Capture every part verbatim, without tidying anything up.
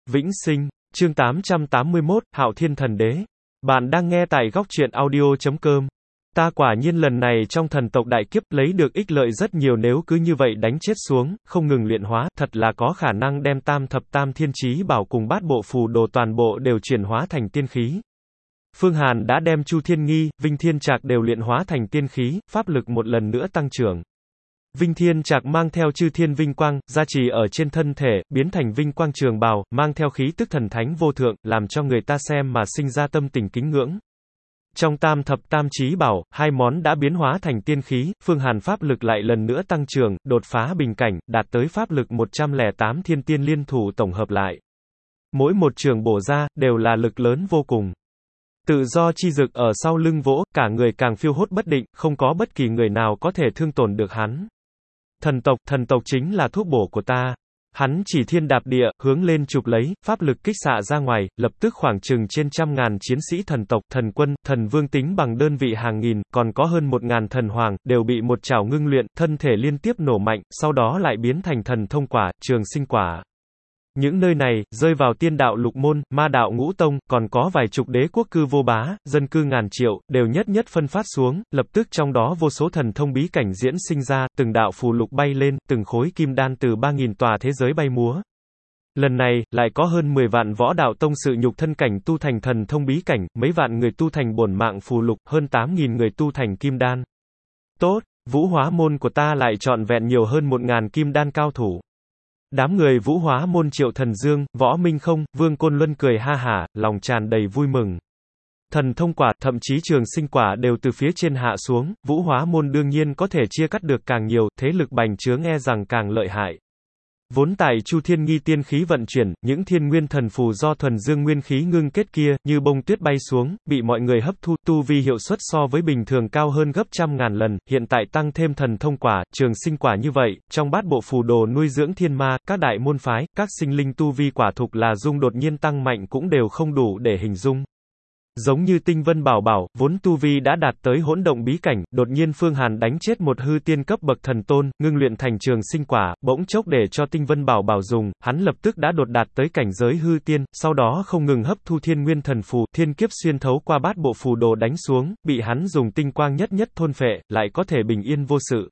Vĩnh sinh, chương tám trăm tám mươi mốt, Hạo Thiên Thần Đế. Bạn đang nghe tại góc truyện audio chấm com. Ta quả nhiên lần này trong thần tộc đại kiếp lấy được ích lợi rất nhiều, nếu cứ như vậy đánh chết xuống, không ngừng luyện hóa, thật là có khả năng đem tam thập tam thiên chí bảo cùng bát bộ phù đồ toàn bộ đều chuyển hóa thành tiên khí. Phương Hàn đã đem Chu Thiên Nghi, Vinh Thiên Trạc đều luyện hóa thành tiên khí, pháp lực một lần nữa tăng trưởng. Vinh Thiên Trạc mang theo chư thiên vinh quang, gia trì ở trên thân thể, biến thành vinh quang trường bào, mang theo khí tức thần thánh vô thượng, làm cho người ta xem mà sinh ra tâm tình kính ngưỡng. Trong tam thập tam chí bảo, hai món đã biến hóa thành tiên khí, Phương Hàn pháp lực lại lần nữa tăng trưởng, đột phá bình cảnh, đạt tới pháp lực một trăm lẻ tám thiên tiên liên thủ tổng hợp lại. Mỗi một trường bổ ra, đều là lực lớn vô cùng. Tự do chi dực ở sau lưng vỗ, cả người càng phiêu hốt bất định, không có bất kỳ người nào có thể thương tổn được hắn. Thần tộc, thần tộc chính là thuốc bổ của ta. Hắn chỉ thiên đạp địa, hướng lên chụp lấy, pháp lực kích xạ ra ngoài, lập tức khoảng chừng trên trăm ngàn chiến sĩ thần tộc, thần quân, thần vương tính bằng đơn vị hàng nghìn, còn có hơn một ngàn thần hoàng, đều bị một chảo ngưng luyện, thân thể liên tiếp nổ mạnh, sau đó lại biến thành thần thông quả, trường sinh quả. Những nơi này, rơi vào tiên đạo lục môn, ma đạo ngũ tông, còn có vài chục đế quốc cư vô bá, dân cư ngàn triệu, đều nhất nhất phân phát xuống, lập tức trong đó vô số thần thông bí cảnh diễn sinh ra, từng đạo phù lục bay lên, từng khối kim đan từ ba nghìn tòa thế giới bay múa. Lần này, lại có hơn mười vạn võ đạo tông sự nhục thân cảnh tu thành thần thông bí cảnh, mấy vạn người tu thành bổn mạng phù lục, hơn tám nghìn người tu thành kim đan. Tốt, vũ hóa môn của ta lại trọn vẹn nhiều hơn một ngàn kim đan cao thủ. Đám người vũ hóa môn Triệu Thần Dương, Võ Minh Không, Vương Côn Luân cười ha hả, lòng tràn đầy vui mừng. Thần thông quả, thậm chí trường sinh quả đều từ phía trên hạ xuống, vũ hóa môn đương nhiên có thể chia cắt được càng nhiều, thế lực bành trướng e rằng càng lợi hại. Vốn tại Chu Thiên Nghi tiên khí vận chuyển, những thiên nguyên thần phù do thuần dương nguyên khí ngưng kết kia, như bông tuyết bay xuống, bị mọi người hấp thu, tu vi hiệu suất so với bình thường cao hơn gấp trăm ngàn lần, hiện tại tăng thêm thần thông quả, trường sinh quả như vậy, trong bát bộ phù đồ nuôi dưỡng thiên ma, các đại môn phái, các sinh linh tu vi quả thục là dung đột nhiên tăng mạnh cũng đều không đủ để hình dung. Giống như Tinh Vân Bảo Bảo, vốn tu vi đã đạt tới hỗn động bí cảnh, đột nhiên Phương Hàn đánh chết một hư tiên cấp bậc thần tôn, ngưng luyện thành trường sinh quả, bỗng chốc để cho Tinh Vân Bảo Bảo dùng, hắn lập tức đã đột đạt tới cảnh giới hư tiên, sau đó không ngừng hấp thu thiên nguyên thần phù, thiên kiếp xuyên thấu qua bát bộ phù đồ đánh xuống, bị hắn dùng tinh quang nhất nhất thôn phệ, lại có thể bình yên vô sự.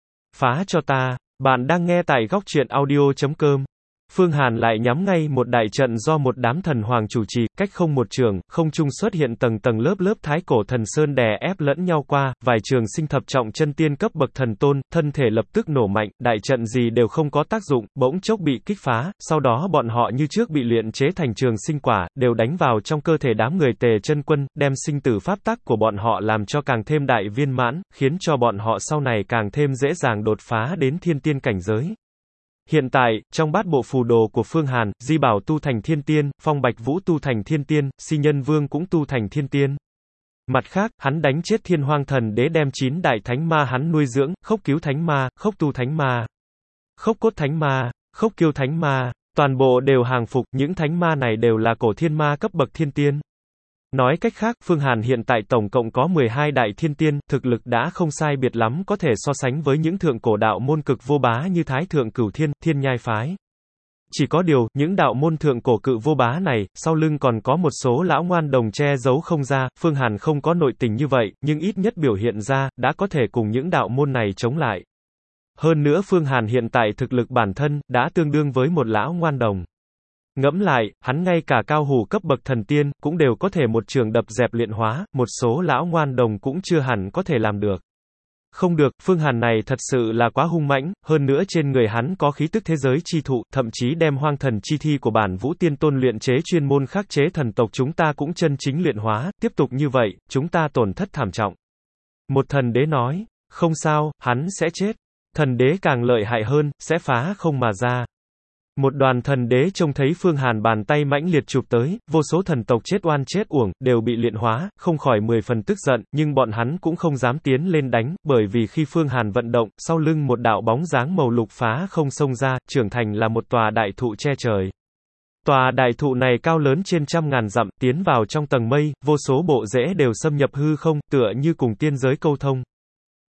Phá cho ta, bạn đang nghe tại góc truyện audio chấm com. Phương Hàn lại nhắm ngay một đại trận do một đám thần hoàng chủ trì, cách không một trường, không trung xuất hiện tầng tầng lớp lớp thái cổ thần sơn đè ép lẫn nhau qua, vài trường sinh thập trọng chân tiên cấp bậc thần tôn, thân thể lập tức nổ mạnh, đại trận gì đều không có tác dụng, bỗng chốc bị kích phá, sau đó bọn họ như trước bị luyện chế thành trường sinh quả, đều đánh vào trong cơ thể đám người Tề Chân Quân, đem sinh tử pháp tắc của bọn họ làm cho càng thêm đại viên mãn, khiến cho bọn họ sau này càng thêm dễ dàng đột phá đến thiên tiên cảnh giới. Hiện tại, trong bát bộ phù đồ của Phương Hàn, Di Bảo tu thành thiên tiên, Phong Bạch Vũ tu thành thiên tiên, Si Nhân Vương cũng tu thành thiên tiên. Mặt khác, hắn đánh chết Thiên Hoang Thần Đế đem chín đại thánh ma hắn nuôi dưỡng, Khốc Cứu Thánh Ma, Khốc Tu Thánh Ma, Khốc Cốt Thánh Ma, Khốc Kiêu Thánh Ma, toàn bộ đều hàng phục, những thánh ma này đều là cổ thiên ma cấp bậc thiên tiên. Nói cách khác, Phương Hàn hiện tại tổng cộng có mười hai đại thiên tiên, thực lực đã không sai biệt lắm có thể so sánh với những thượng cổ đạo môn cực vô bá như Thái Thượng Cửu Thiên, Thiên Nhai Phái. Chỉ có điều, những đạo môn thượng cổ cự vô bá này, sau lưng còn có một số lão ngoan đồng che giấu không ra, Phương Hàn không có nội tình như vậy, nhưng ít nhất biểu hiện ra, đã có thể cùng những đạo môn này chống lại. Hơn nữa Phương Hàn hiện tại thực lực bản thân, đã tương đương với một lão ngoan đồng. Ngẫm lại, hắn ngay cả cao hủ cấp bậc thần tiên, cũng đều có thể một trường đập dẹp luyện hóa, một số lão ngoan đồng cũng chưa hẳn có thể làm được. Không được, Phương Hàn này thật sự là quá hung mãnh, hơn nữa trên người hắn có khí tức thế giới chi thụ, thậm chí đem hoang thần chi thi của bản Vũ Tiên Tôn luyện chế chuyên môn khắc chế thần tộc chúng ta cũng chân chính luyện hóa, tiếp tục như vậy, chúng ta tổn thất thảm trọng. Một thần đế nói, không sao, hắn sẽ chết. Thần đế càng lợi hại hơn, sẽ phá không mà ra. Một đoàn thần đế trông thấy Phương Hàn bàn tay mãnh liệt chụp tới, vô số thần tộc chết oan chết uổng, đều bị luyện hóa, không khỏi mười phần tức giận, nhưng bọn hắn cũng không dám tiến lên đánh, bởi vì khi Phương Hàn vận động, sau lưng một đạo bóng dáng màu lục phá không xông ra, trưởng thành là một tòa đại thụ che trời. Tòa đại thụ này cao lớn trên trăm ngàn dặm, tiến vào trong tầng mây, vô số bộ rễ đều xâm nhập hư không, tựa như cùng tiên giới câu thông.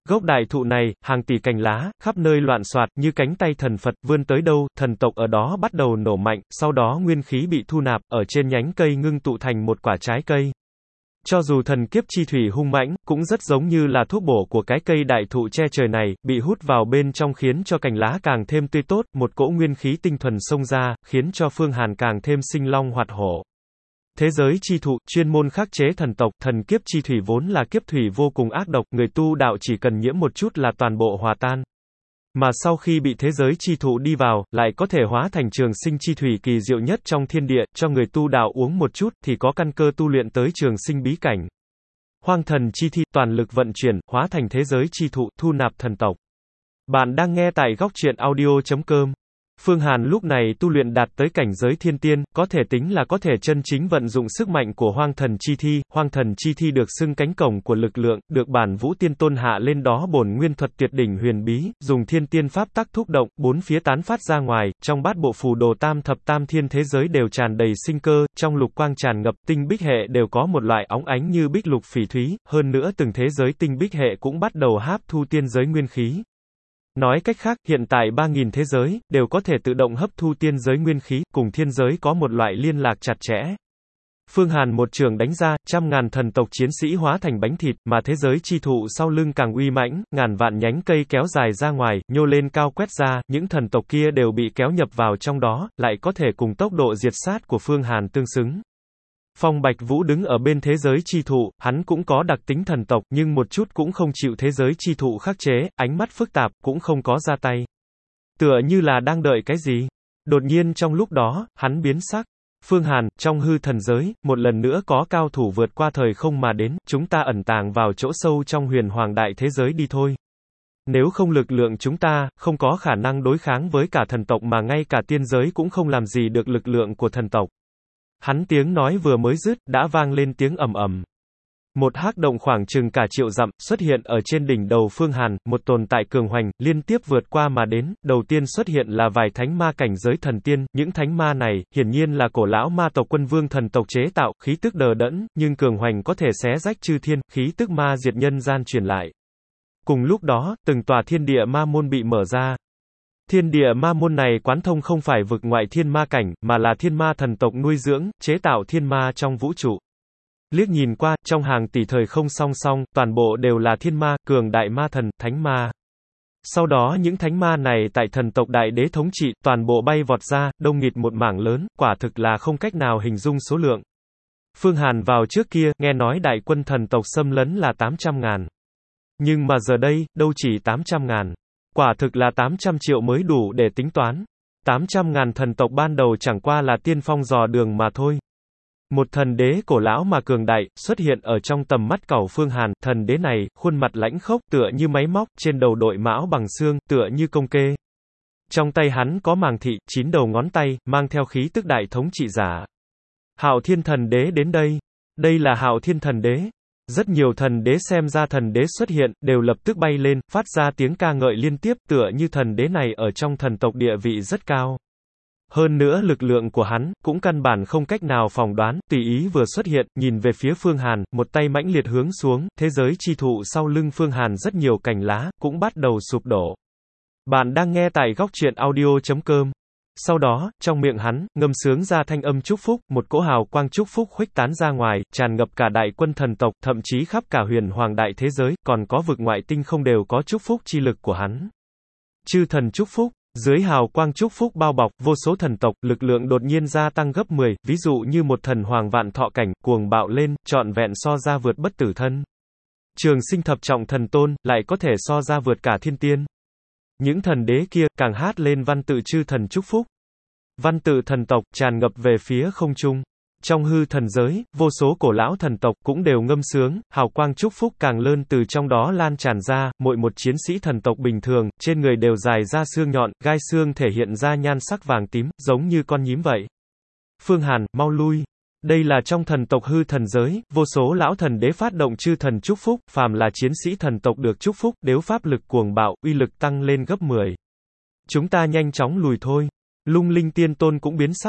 Gốc đại thụ này, hàng tỷ cành lá, khắp nơi loạn xoạt, như cánh tay thần Phật, vươn tới đâu, thần tộc ở đó bắt đầu nổ mạnh, sau đó nguyên khí bị thu nạp, ở trên nhánh cây ngưng tụ thành một quả trái cây. Cho dù thần kiếp chi thủy hung mãnh, cũng rất giống như là thuốc bổ của cái cây đại thụ che trời này, bị hút vào bên trong khiến cho cành lá càng thêm tươi tốt, một cỗ nguyên khí tinh thuần xông ra, khiến cho Phương Hàn càng thêm sinh long hoạt hổ. Thế giới chi thụ, chuyên môn khắc chế thần tộc, thần kiếp chi thủy vốn là kiếp thủy vô cùng ác độc, người tu đạo chỉ cần nhiễm một chút là toàn bộ hòa tan. Mà sau khi bị thế giới chi thụ đi vào, lại có thể hóa thành trường sinh chi thủy kỳ diệu nhất trong thiên địa, cho người tu đạo uống một chút, thì có căn cơ tu luyện tới trường sinh bí cảnh. Hoang thần chi thi, toàn lực vận chuyển, hóa thành thế giới chi thụ, thu nạp thần tộc. Bạn đang nghe tại góc truyện audio chấm com. Phương Hàn lúc này tu luyện đạt tới cảnh giới thiên tiên, có thể tính là có thể chân chính vận dụng sức mạnh của hoang thần chi thi. Hoang thần chi thi được xưng cánh cổng của lực lượng, được bản Vũ Tiên Tôn hạ lên đó bổn nguyên thuật tuyệt đỉnh huyền bí, dùng thiên tiên pháp tắc thúc động, bốn phía tán phát ra ngoài, trong bát bộ phù đồ tam thập tam thiên thế giới đều tràn đầy sinh cơ, trong lục quang tràn ngập, tinh bích hệ đều có một loại óng ánh như bích lục phỉ thúy, hơn nữa từng thế giới tinh bích hệ cũng bắt đầu hấp thu tiên giới nguyên khí. Nói cách khác, hiện tại ba nghìn thế giới, đều có thể tự động hấp thu tiên giới nguyên khí, cùng thiên giới có một loại liên lạc chặt chẽ. Phương Hàn một trường đánh ra, trăm ngàn thần tộc chiến sĩ hóa thành bánh thịt, mà thế giới chi thụ sau lưng càng uy mãnh, ngàn vạn nhánh cây kéo dài ra ngoài, nhô lên cao quét ra, những thần tộc kia đều bị kéo nhập vào trong đó, lại có thể cùng tốc độ diệt sát của Phương Hàn tương xứng. Phong Bạch Vũ đứng ở bên thế giới chi thụ, hắn cũng có đặc tính thần tộc, nhưng một chút cũng không chịu thế giới chi thụ khắc chế, ánh mắt phức tạp, cũng không có ra tay. Tựa như là đang đợi cái gì. Đột nhiên trong lúc đó, hắn biến sắc. Phương Hàn, trong hư thần giới, một lần nữa có cao thủ vượt qua thời không mà đến, chúng ta ẩn tàng vào chỗ sâu trong huyền hoàng đại thế giới đi thôi. Nếu không lực lượng chúng ta, không có khả năng đối kháng với cả thần tộc mà ngay cả tiên giới cũng không làm gì được lực lượng của thần tộc. Hắn tiếng nói vừa mới dứt, đã vang lên tiếng ầm ầm. Một hắc động khoảng chừng cả triệu dặm, xuất hiện ở trên đỉnh đầu Phương Hàn, một tồn tại cường hoành, liên tiếp vượt qua mà đến, đầu tiên xuất hiện là vài thánh ma cảnh giới thần tiên, những thánh ma này, hiển nhiên là cổ lão ma tộc quân vương thần tộc chế tạo, khí tức đờ đẫn, nhưng cường hoành có thể xé rách chư thiên, khí tức ma diệt nhân gian truyền lại. Cùng lúc đó, từng tòa thiên địa ma môn bị mở ra. Thiên địa ma môn này quán thông không phải vực ngoại thiên ma cảnh, mà là thiên ma thần tộc nuôi dưỡng, chế tạo thiên ma trong vũ trụ. Liếc nhìn qua, trong hàng tỷ thời không song song, toàn bộ đều là thiên ma, cường đại ma thần, thánh ma. Sau đó những thánh ma này tại thần tộc đại đế thống trị, toàn bộ bay vọt ra, đông nghịt một mảng lớn, quả thực là không cách nào hình dung số lượng. Phương Hàn vào trước kia, nghe nói đại quân thần tộc xâm lấn là tám trăm ngàn. Nhưng mà giờ đây, đâu chỉ tám trăm ngàn. Quả thực là tám trăm triệu mới đủ để tính toán. tám trăm ngàn thần tộc ban đầu chẳng qua là tiên phong dò đường mà thôi. Một thần đế cổ lão mà cường đại, xuất hiện ở trong tầm mắt cẩu Phương Hàn, thần đế này, khuôn mặt lãnh khốc, tựa như máy móc, trên đầu đội mão bằng xương, tựa như công kê. Trong tay hắn có màng thị, chín đầu ngón tay, mang theo khí tức đại thống trị giả. Hạo Thiên thần đế đến đây. Đây là Hạo Thiên thần đế. Rất nhiều thần đế xem ra thần đế xuất hiện, đều lập tức bay lên, phát ra tiếng ca ngợi liên tiếp, tựa như thần đế này ở trong thần tộc địa vị rất cao. Hơn nữa lực lượng của hắn, cũng căn bản không cách nào phỏng đoán, tùy ý vừa xuất hiện, nhìn về phía Phương Hàn, một tay mãnh liệt hướng xuống, thế giới chi thụ sau lưng Phương Hàn rất nhiều cành lá, cũng bắt đầu sụp đổ. Bạn đang nghe tại góc truyện audio chấm com. Sau đó, trong miệng hắn, ngâm sướng ra thanh âm chúc phúc, một cỗ hào quang chúc phúc khuếch tán ra ngoài, tràn ngập cả đại quân thần tộc, thậm chí khắp cả huyền hoàng đại thế giới, còn có vực ngoại tinh không đều có chúc phúc chi lực của hắn. Chư thần chúc phúc, dưới hào quang chúc phúc bao bọc, vô số thần tộc, lực lượng đột nhiên gia tăng gấp mười, ví dụ như một thần hoàng vạn thọ cảnh, cuồng bạo lên, trọn vẹn so ra vượt bất tử thân. Trường sinh thập trọng thần tôn, lại có thể so ra vượt cả thiên tiên. Những thần đế kia, càng hát lên văn tự chư thần chúc phúc. Văn tự thần tộc, tràn ngập về phía không trung. Trong hư thần giới, vô số cổ lão thần tộc, cũng đều ngâm sướng, hào quang chúc phúc càng lớn từ trong đó lan tràn ra, mỗi một chiến sĩ thần tộc bình thường, trên người đều dài ra xương nhọn, gai xương thể hiện ra nhan sắc vàng tím, giống như con nhím vậy. Phương Hàn, mau lui. Đây là trong thần tộc hư thần giới, vô số lão thần đế phát động chư thần chúc phúc, phàm là chiến sĩ thần tộc được chúc phúc, đều pháp lực cuồng bạo, uy lực tăng lên gấp mười. Chúng ta nhanh chóng lùi thôi. Lung Linh Tiên Tôn cũng biến sắc.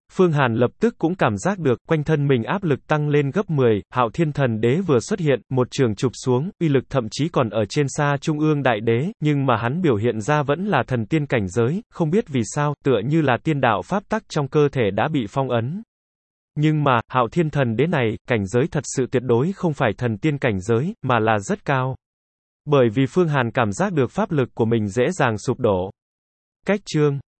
Phương Hàn lập tức cũng cảm giác được, quanh thân mình áp lực tăng lên gấp mười, Hạo Thiên Thần Đế vừa xuất hiện, một trường chụp xuống, uy lực thậm chí còn ở trên xa Trung ương Đại Đế, nhưng mà hắn biểu hiện ra vẫn là thần tiên cảnh giới, không biết vì sao, tựa như là tiên đạo pháp tắc trong cơ thể đã bị phong ấn. Nhưng mà, Hạo Thiên Thần Đế này, cảnh giới thật sự tuyệt đối không phải thần tiên cảnh giới, mà là rất cao. Bởi vì Phương Hàn cảm giác được pháp lực của mình dễ dàng sụp đổ. Cách chương